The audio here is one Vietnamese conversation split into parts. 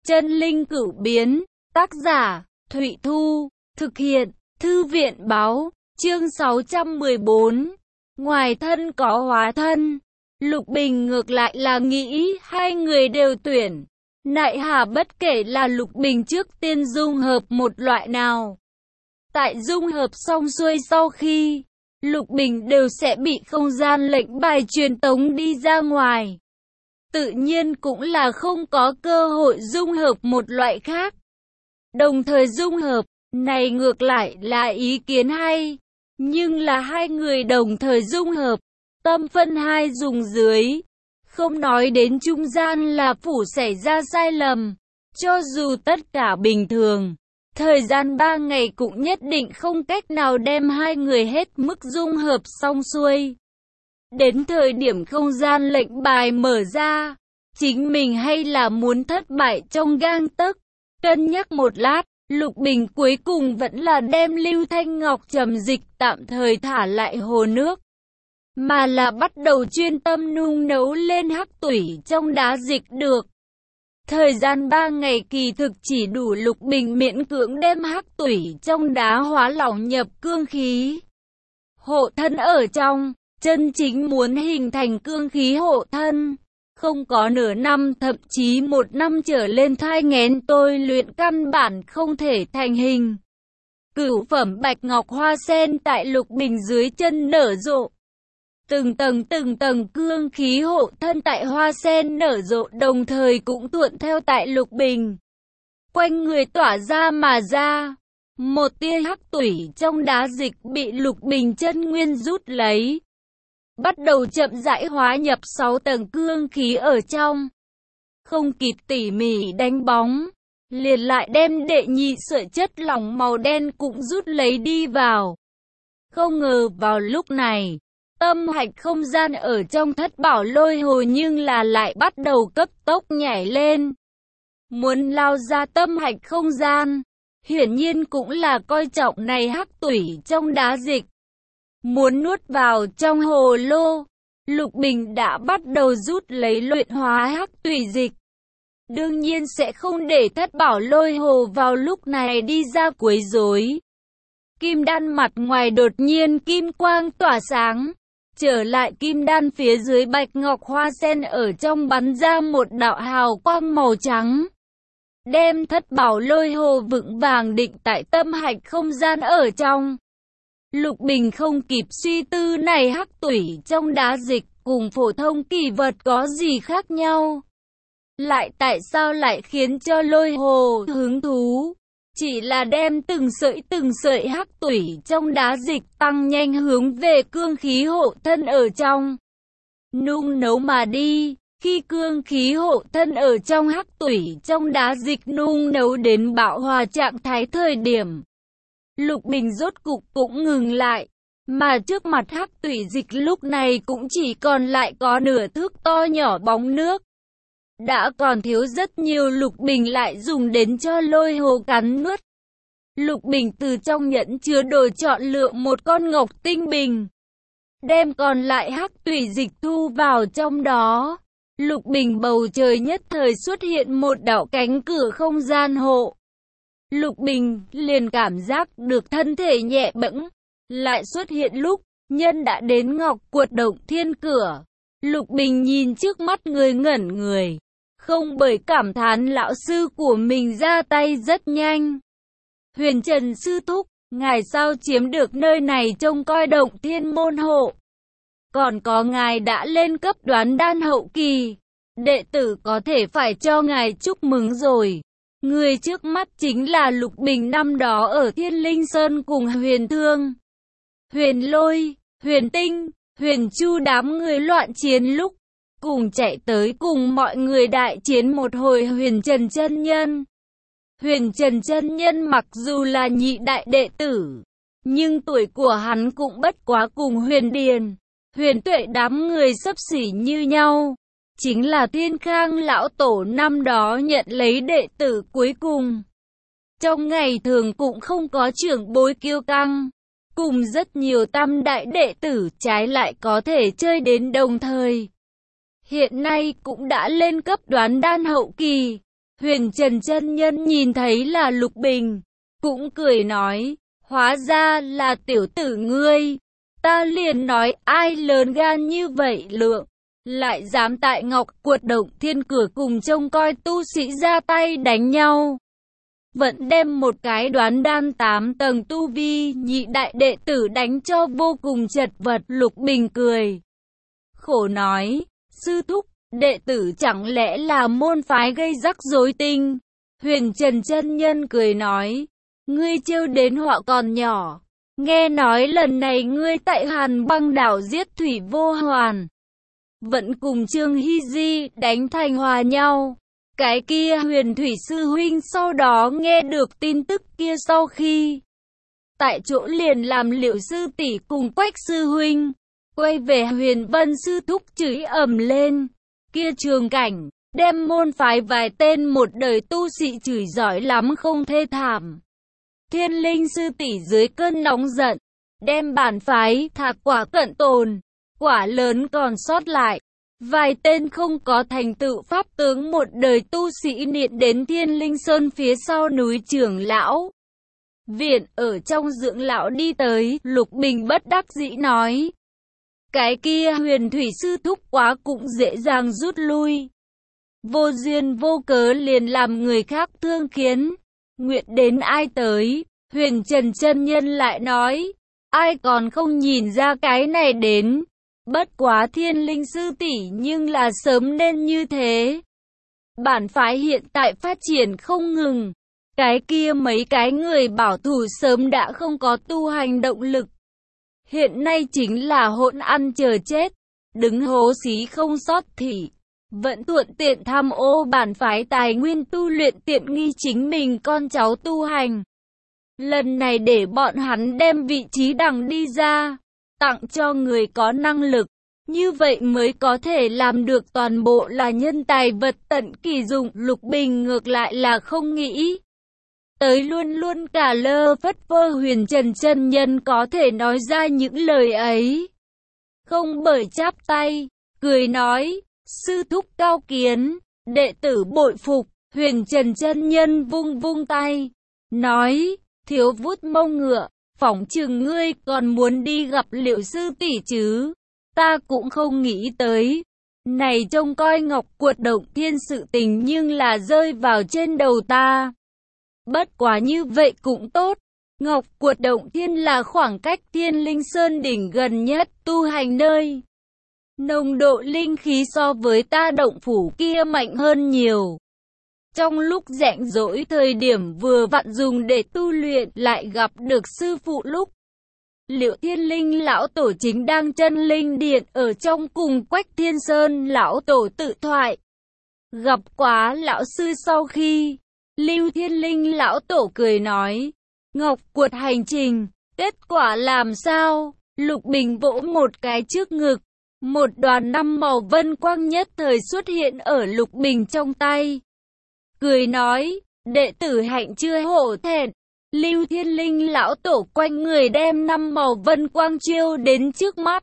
Chân linh cửu biến, tác giả, Thụy Thu, thực hiện, Thư viện báo, chương 614. Ngoài thân có hóa thân, Lục Bình ngược lại là nghĩ hai người đều tuyển. Nại hà bất kể là Lục Bình trước tiên dung hợp một loại nào. Tại dung hợp xong xuôi sau khi, Lục Bình đều sẽ bị không gian lệnh bài truyền tống đi ra ngoài. Tự nhiên cũng là không có cơ hội dung hợp một loại khác. Đồng thời dung hợp, này ngược lại là ý kiến hay. Nhưng là hai người đồng thời dung hợp, tâm phân hai dùng dưới. Không nói đến trung gian là phủ xảy ra sai lầm. Cho dù tất cả bình thường, thời gian 3 ngày cũng nhất định không cách nào đem hai người hết mức dung hợp xong xuôi. Đến thời điểm không gian lệnh bài mở ra, chính mình hay là muốn thất bại trong gang tấc. Cân nhắc một lát, Lục Bình cuối cùng vẫn là đem Lưu Thanh Ngọc trầm dịch tạm thời thả lại hồ nước. Mà là bắt đầu chuyên tâm nung nấu lên hắc tủy trong đá dịch được. Thời gian 3 ngày kỳ thực chỉ đủ Lục Bình miễn cưỡng đem hắc tủy trong đá hóa lỏng nhập cương khí. Hộ thân ở trong, chân chính muốn hình thành cương khí hộ thân. Không có nửa năm thậm chí 1 năm trở lên thai nghén tôi luyện căn bản không thể thành hình. Cửu phẩm bạch ngọc hoa sen tại Lục Bình dưới chân nở rộ. Từng tầng cương khí hộ thân tại hoa sen nở rộ đồng thời cũng thuận theo tại Lục Bình. Quanh người tỏa ra mà ra. Một tia hắc tủy trong đá dịch bị Lục Bình chân nguyên rút lấy. Bắt đầu chậm rãi hóa nhập 6 tầng cương khí ở trong. Không kịp tỉ mỉ đánh bóng, liền lại đem đệ nhị sợi chất lỏng màu đen cũng rút lấy đi vào. Không ngờ vào lúc này, tâm hạch không gian ở trong thất bảo lôi hồ nhưng là lại bắt đầu cấp tốc nhảy lên. Muốn lao ra tâm hạch không gian, hiển nhiên cũng là coi trọng này hắc tủy trong đá dịch. Muốn nuốt vào trong hồ lô, Lục Bình đã bắt đầu rút lấy luyện hóa hắc tủy dịch. Đương nhiên sẽ không để thất bảo lôi hồ vào lúc này đi ra quấy rối. Kim đan mặt ngoài đột nhiên kim quang tỏa sáng. Trở lại kim đan phía dưới bạch ngọc hoa sen ở trong bắn ra một đạo hào quang màu trắng. Đem thất bảo lôi hồ vững vàng định tại tâm hạch không gian ở trong. Lục Bình không kịp suy tư này hắc tủy trong đá dịch cùng phổ thông kỳ vật có gì khác nhau. Lại tại sao lại khiến cho lôi hồ hứng thú? Chỉ là đem từng sợi hắc tủy trong đá dịch tăng nhanh hướng về cương khí hộ thân ở trong. Nung nấu mà đi, khi cương khí hộ thân ở trong hắc tủy trong đá dịch nung nấu đến bão hòa trạng thái thời điểm. Lục Bình rốt cục cũng ngừng lại, mà trước mặt hắc tủy dịch lúc này cũng chỉ còn lại có nửa thước to nhỏ bóng nước. Đã còn thiếu rất nhiều Lục Bình lại dùng đến cho lôi hồ cắn nuốt. Lục Bình từ trong nhẫn chứa đồ chọn lựa một con ngọc tinh bình. Đem còn lại hắc tủy dịch thu vào trong đó. Lục Bình bầu trời nhất thời xuất hiện một đạo cánh cửa không gian hộ. Lục Bình liền cảm giác được thân thể nhẹ bẫng. Lại xuất hiện lúc nhân đã đến ngọc cuột động thiên cửa. Lục Bình nhìn trước mắt người ngẩn người. Không bởi cảm thán lão sư của mình ra tay rất nhanh. Huyền Trần sư thúc, ngài sao chiếm được nơi này trông coi động thiên môn hộ. Còn có ngài đã lên cấp đoán đan hậu kỳ. Đệ tử có thể phải cho ngài chúc mừng rồi. Người trước mắt chính là Lục Bình năm đó ở Thiên Linh Sơn cùng Huyền Thương, Huyền Lôi, Huyền Tinh, Huyền Chu đám người loạn chiến lúc. Cùng chạy tới cùng mọi người đại chiến một hồi Huyền Trần chân nhân. Huyền Trần chân nhân mặc dù là nhị đại đệ tử, nhưng tuổi của hắn cũng bất quá cùng Huyền Điền, Huyền Tuệ đám người xấp xỉ như nhau. Chính là Thiên Khang lão tổ năm đó nhận lấy đệ tử cuối cùng. Trong ngày thường cũng không có trưởng bối kiêu căng, cùng rất nhiều tam đại đệ tử trái lại có thể chơi đến đồng thời. Hiện nay cũng đã lên cấp đoán đan hậu kỳ. Huyền Trần chân nhân nhìn thấy là Lục Bình, cũng cười nói, hóa ra là tiểu tử ngươi. Ta liền nói ai lớn gan như vậy lượng, lại dám tại Ngọc Cuột Động Thiên cửa cùng trông coi tu sĩ ra tay đánh nhau. Vẫn đem một cái đoán đan 8 tầng tu vi nhị đại đệ tử đánh cho vô cùng chật vật. Lục Bình cười khổ nói, sư thúc, đệ tử chẳng lẽ là môn phái gây rắc rối tinh? Huyền Trần chân nhân cười nói, ngươi trêu đến họa còn nhỏ. Nghe nói lần này ngươi tại Hàn Băng đảo giết Thủy Vô Hoàn, vẫn cùng Trương Hy Di đánh thành hòa nhau. Cái kia Huyền Thủy sư huynh sau đó nghe được tin tức kia sau khi tại chỗ liền làm Liệu sư tỷ cùng Quách sư huynh quay về Huyền Vân sư thúc chửi ầm lên. Kia trường cảnh, đem môn phái vài tên một đời tu sĩ chửi giỏi lắm không thê thảm. Thiên Linh sư tỷ dưới cơn nóng giận, đem bản phái thạc quả cận tồn, quả lớn còn sót lại. Vài tên không có thành tựu pháp tướng một đời tu sĩ niệm đến Thiên Linh Sơn phía sau núi Trưởng lão viện ở trong dưỡng lão đi tới. Lục Bình bất đắc dĩ nói, cái kia Huyền Thủy sư thúc quá cũng dễ dàng rút lui, vô duyên vô cớ liền làm người khác thương khiến, nguyện đến ai tới. Huyền Trần chân nhân lại nói, ai còn không nhìn ra cái này đến. Bất quá Thiên Linh sư tỷ nhưng là sớm nên như thế. Bản phái hiện tại phát triển không ngừng, cái kia mấy cái người bảo thủ sớm đã không có tu hành động lực. Hiện nay chính là hỗn ăn chờ chết, đứng hố xí không sót thì vẫn thuận tiện tham ô bản phái tài nguyên tu luyện tiện nghi chính mình con cháu tu hành. Lần này để bọn hắn đem vị trí đằng đi ra, tặng cho người có năng lực, như vậy mới có thể làm được toàn bộ là nhân tài vật tận kỳ dụng. Lục Bình ngược lại là không nghĩ tới luôn luôn cả lơ phất phơ Huyền Trần chân nhân có thể nói ra những lời ấy. Không bởi chắp tay, cười nói, sư thúc cao kiến, đệ tử bội phục. Huyền Trần chân nhân vung vung tay, nói, thiếu vuốt mông ngựa, phỏng chừng ngươi còn muốn đi gặp Liệu sư tỷ chứ. Ta cũng không nghĩ tới, này trông coi Ngọc Cuột Động Thiên sự tình nhưng là rơi vào trên đầu ta. Bất quá như vậy cũng tốt, Ngọc Cuột Động Thiên là khoảng cách Thiên Linh Sơn đỉnh gần nhất tu hành nơi. Nồng độ linh khí so với ta động phủ kia mạnh hơn nhiều. Trong lúc rảnh rỗi thời điểm vừa vặn dùng để tu luyện lại gặp được sư phụ lúc Liệu Thiên Linh lão tổ chính đang chân linh điện ở trong cùng Quách Thiên Sơn lão tổ tự thoại. Gặp quá lão sư sau khi Lưu Thiên Linh lão tổ cười nói, Ngọc Cuột hành trình, kết quả làm sao? Lục Bình vỗ một cái trước ngực, một đoàn 5 màu vân quang nhất thời xuất hiện ở Lục Bình trong tay. Cười nói, đệ tử hạnh chưa hổ thẹn. Lưu Thiên Linh lão tổ quanh người đem 5 màu vân quang chiêu đến trước mắt.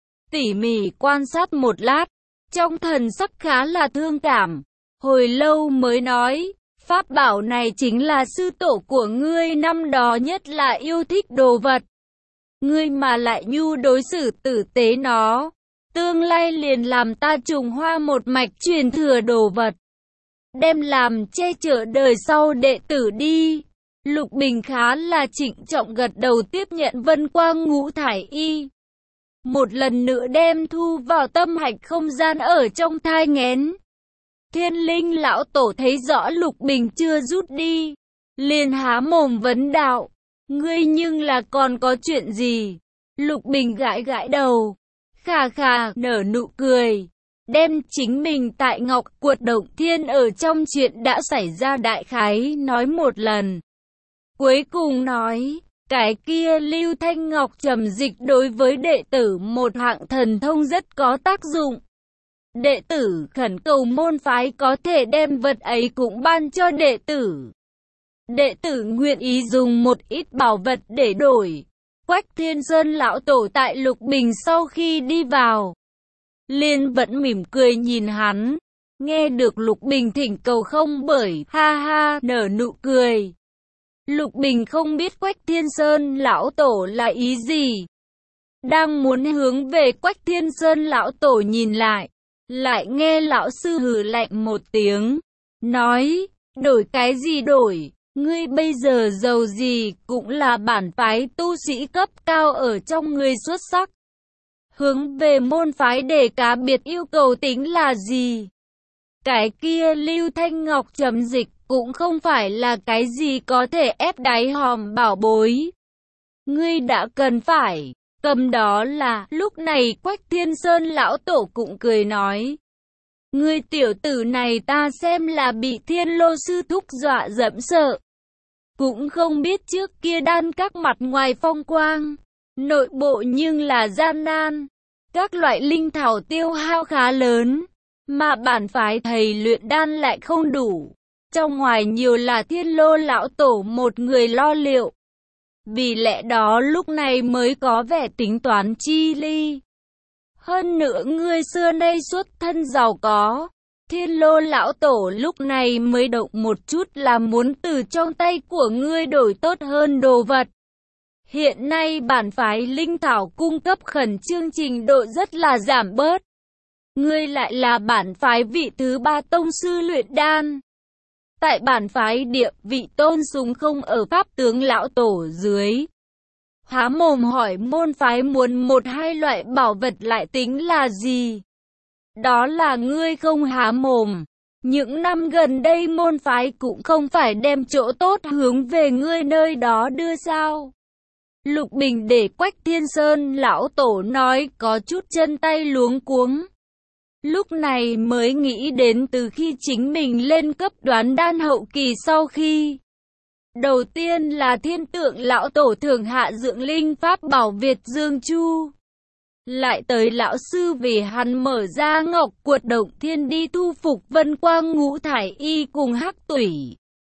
Tỉ mỉ quan sát một lát, trong thần sắc khá là thương cảm. Hồi lâu mới nói, pháp bảo này chính là sư tổ của ngươi năm đó nhất là yêu thích đồ vật. Ngươi mà lại nhu đối xử tử tế nó, tương lai liền làm ta trùng hoa một mạch truyền thừa đồ vật, đem làm che chở đời sau đệ tử đi. Lục Bình khá là trịnh trọng gật đầu tiếp nhận vân quang ngũ thải y. Một lần nữa đem thu vào tâm hạch không gian ở trong thai nghén. Thiên Linh lão tổ thấy rõ Lục Bình chưa rút đi, liền há mồm vấn đạo, ngươi nhưng là còn có chuyện gì? Lục Bình gãi gãi đầu, khà khà nở nụ cười, đem chính mình tại Ngọc Cuột Động Thiên ở trong chuyện đã xảy ra đại khái nói một lần. Cuối cùng nói, cái kia Lưu Thanh Ngọc trầm dịch đối với đệ tử một hạng thần thông rất có tác dụng. Đệ tử khẩn cầu môn phái có thể đem vật ấy cũng ban cho đệ tử. Đệ tử nguyện ý dùng một ít bảo vật để đổi. Quách Thiên Sơn lão tổ tại Lục Bình sau khi đi vào, liền vẫn mỉm cười nhìn hắn. Nghe được Lục Bình thỉnh cầu không bởi, ha ha, nở nụ cười. Lục Bình không biết Quách Thiên Sơn lão tổ là ý gì. Đang muốn hướng về Quách Thiên Sơn lão tổ nhìn lại nghe lão sư hừ lạnh một tiếng, nói, đổi cái gì đổi, ngươi bây giờ giàu gì cũng là bản phái tu sĩ cấp cao ở trong người xuất sắc. Hướng về môn phái để cá biệt yêu cầu tính là gì? Cái kia Lưu Thanh Ngọc chấm dịch cũng không phải là cái gì có thể ép đáy hòm bảo bối. Ngươi đã cần phải cầm đó là. Lúc này Quách Thiên Sơn lão tổ cũng cười nói, ngươi tiểu tử này ta xem là bị Thiên Lô sư thúc dọa dẫm sợ. Cũng không biết trước kia đan các mặt ngoài phong quang, nội bộ nhưng là gian nan. Các loại linh thảo tiêu hao khá lớn, mà bản phái thầy luyện đan lại không đủ. Trong ngoài nhiều là Thiên Lô lão tổ một người lo liệu. Vì lẽ đó lúc này mới có vẻ tính toán chi ly. Hơn nữa ngươi xưa nay xuất thân giàu có. Thiên Lô lão tổ lúc này mới động một chút là muốn từ trong tay của ngươi đổi tốt hơn đồ vật. Hiện nay bản phái linh thảo cung cấp khẩn trương trình độ rất là giảm bớt. Ngươi lại là bản phái vị thứ 3 tông sư luyện đan. Tại bản phái địa vị tôn sùng không ở pháp tướng lão tổ dưới. Há mồm hỏi môn phái muốn một hai loại bảo vật lại tính là gì? Đó là ngươi không há mồm. Những năm gần đây môn phái cũng không phải đem chỗ tốt hướng về ngươi nơi đó đưa sao? Lục Bình để Quách Thiên Sơn lão tổ nói có chút chân tay luống cuống. Lúc này mới nghĩ đến từ khi chính mình lên cấp đoán đan hậu kỳ sau khi. Đầu tiên là Thiên Tượng lão tổ thường hạ dưỡng linh pháp bảo Việt Dương Chu. Lại tới lão sư vì hắn mở ra Ngọc Cuột Động Thiên đi thu phục Vân Quang Ngũ Thải Y cùng Hắc Tủy.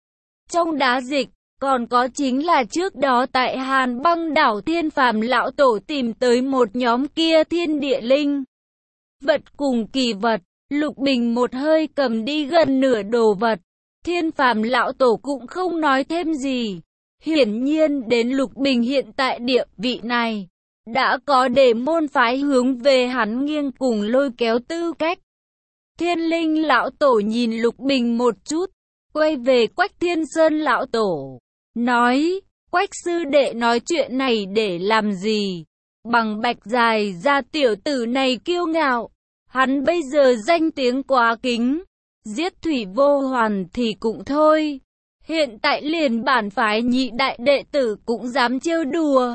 Trong đá dịch, còn có chính là trước đó tại Hàn Băng đảo Thiên Phàm lão tổ tìm tới một nhóm kia thiên địa linh vật cùng kỳ vật. Lục Bình một hơi cầm đi gần nửa đồ vật. Thiên Phàm lão tổ cũng không nói thêm gì. Hiển nhiên đến Lục Bình hiện tại địa vị này, đã có để môn phái hướng về hắn nghiêng cùng lôi kéo tư cách. Thiên Linh lão tổ nhìn Lục Bình một chút, quay về Quách Thiên Sơn lão tổ, nói, Quách sư đệ nói chuyện này để làm gì? Bằng bạch dài ra tiểu tử này kiêu ngạo, hắn bây giờ danh tiếng quá kính, giết Thủy Vô Hoàn thì cũng thôi. Hiện tại liền bản phái nhị đại đệ tử cũng dám trêu đùa.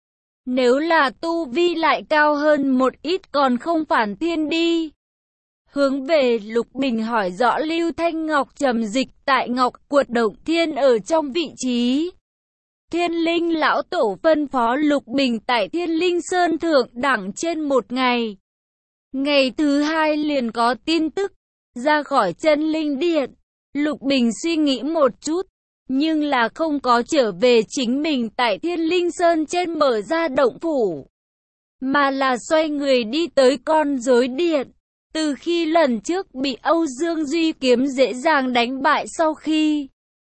Nếu là tu vi lại cao hơn một ít còn không phản thiên đi. Hướng về Lục Bình hỏi rõ Lưu Thanh Ngọc trầm dịch tại Ngọc Cuột Động Thiên ở trong vị trí. Thiên Linh lão tổ phân phó Lục Bình tại Thiên Linh Sơn thượng đẳng trên một ngày. Ngày thứ hai liền có tin tức, ra khỏi chân linh điện. Lục Bình suy nghĩ một chút, nhưng là không có trở về chính mình tại Thiên Linh Sơn trên mở ra động phủ, mà là xoay người đi tới con rối điện. Từ khi lần trước bị Âu Dương Duy kiếm dễ dàng đánh bại sau khi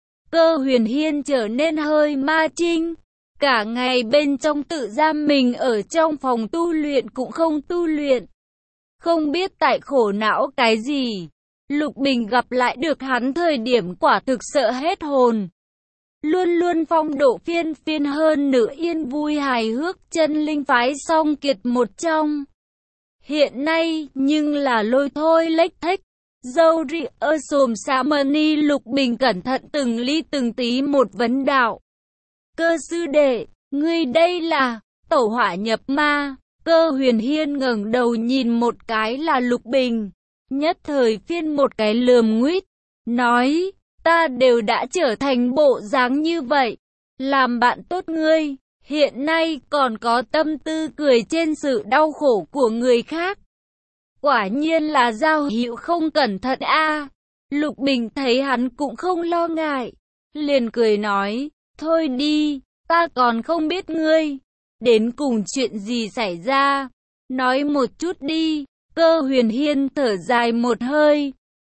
Cơ Huyền Hiên trở nên hơi ma trinh, cả ngày bên trong tự giam mình ở trong phòng tu luyện cũng không tu luyện. Không biết tại khổ não cái gì, Lục Bình gặp lại được hắn thời điểm quả thực sợ hết hồn. Luôn luôn phong độ phiên phiên hơn nửa yên vui hài hước chân linh phái song kiệt một trong. Hiện nay nhưng là lôi thôi lếch thếch, dâu ri sồm xa mani. Lục Bình cẩn thận từng ly từng tí một vấn đạo. Cơ sư đệ, ngươi đây là tẩu hỏa nhập ma. Cơ Huyền Hiên ngẩng đầu nhìn một cái là Lục Bình, nhất thời phiên một cái lườm nguýt, nói, ta đều đã trở thành bộ dáng như vậy, làm bạn tốt ngươi, hiện nay còn có tâm tư cười trên sự đau khổ của người khác. Quả nhiên là giao hữu không cẩn thận a. Lục Bình thấy hắn cũng không lo ngại, liền cười nói, thôi đi, ta còn không biết ngươi đến cùng chuyện gì xảy ra, nói một chút đi. Cơ Huyền Hiên thở dài một hơi,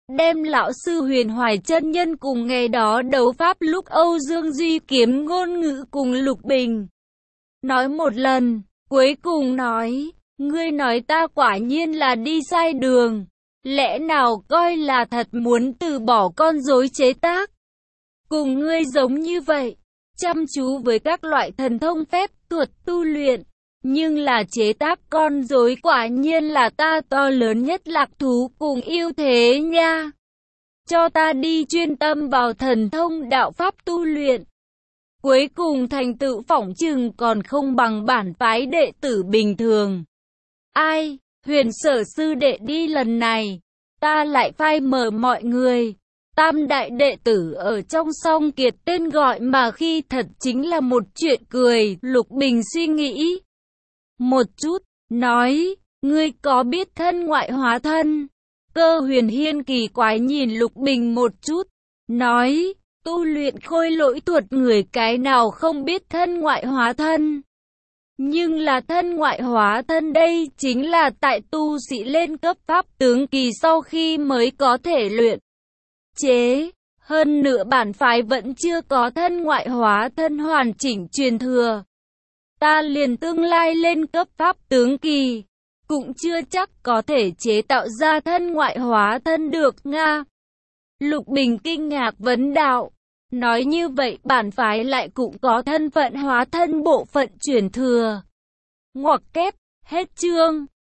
đem lão sư Huyền Hoài chân nhân cùng ngày đó đấu pháp lúc Âu Dương Duy kiếm ngôn ngữ cùng Lục Bình. Nói một lần, cuối cùng nói, ngươi nói ta quả nhiên là đi sai đường, lẽ nào coi là thật muốn từ bỏ con rối chế tác. Cùng ngươi giống như vậy, chăm chú với các loại thần thông phép thuật tu luyện, nhưng là chế tác con rối quả nhiên là ta to lớn nhất lạc thú cùng ưu thế nha. Cho ta đi chuyên tâm vào thần thông đạo pháp tu luyện. Cuối cùng thành tựu phỏng chừng còn không bằng bản phái đệ tử bình thường. Ai, Huyền Sở sư đệ đi lần này, ta lại phai mờ mọi người. Tam đại đệ tử ở trong Song Kiệt tên gọi mà khi thật chính là một chuyện cười. Lục Bình suy nghĩ một chút, nói, ngươi có biết thân ngoại hóa thân? Cơ Huyền Hiên kỳ quái nhìn Lục Bình một chút, nói, tu luyện khôi lỗi thuật người cái nào không biết thân ngoại hóa thân. Nhưng là thân ngoại hóa thân đây chính là tại tu sĩ lên cấp pháp tướng kỳ sau khi mới có thể luyện chế. Hơn nữa bản phái vẫn chưa có thân ngoại hóa thân hoàn chỉnh truyền thừa. Ta liền tương lai lên cấp pháp tướng kỳ, cũng chưa chắc có thể chế tạo ra thân ngoại hóa thân được nga. Lục Bình kinh ngạc vấn đạo, nói như vậy bản phái lại cũng có thân phận hóa thân bộ phận truyền thừa. Ngoặc kép, hết chương.